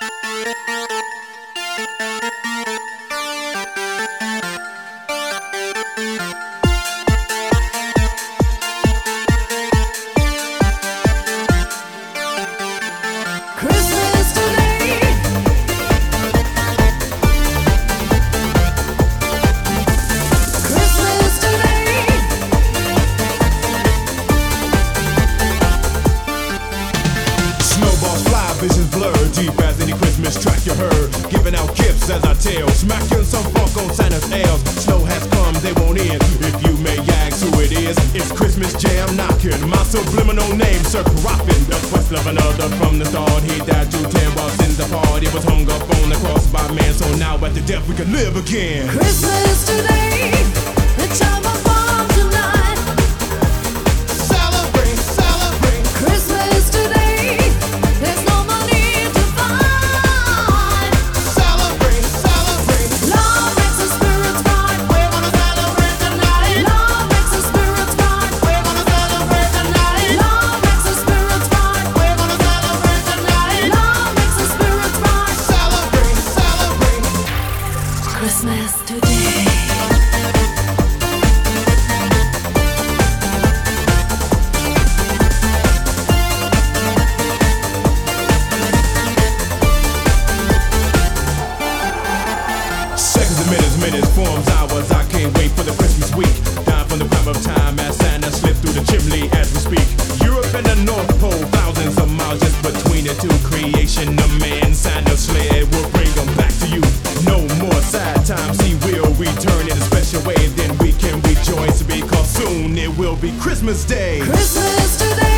Visions blurred, deep as any Christmas track you heard. Giving out gifts as I tell, smacking some funk on Santa's elves. Snow has come, they won't end. If you may ask who it is, it's Christmas jam knocking. My subliminal name, Sir Coffin. The quest of another from the start. He died to 10 while sins apart. He was hung up on the cross by man, so now at the death we can live again. Christmas today, the time of bomb tonight. Celebrate, celebrate. Christmas today, there's no money to find. Celebrate, celebrate. Love makes the spirits bright. We're gonna celebrate tonight. Love makes the spirits bright. We're gonna celebrate tonight. Love makes the spirits bright. We're gonna celebrate tonight. Love makes the spirits bright. Celebrate, celebrate. Christmas today. Seconds and minutes, forms, hours. I can't wait for the Christmas week. Down from the prime of time as Santa slipped through the chimney as we speak. Europe and the North Pole, thousands of miles just between the two. Creation of man, Santa's sled will bring them back to you. No more sad times, he will return in a special way. Then we can rejoice because soon it will be Christmas Day. Christmas today.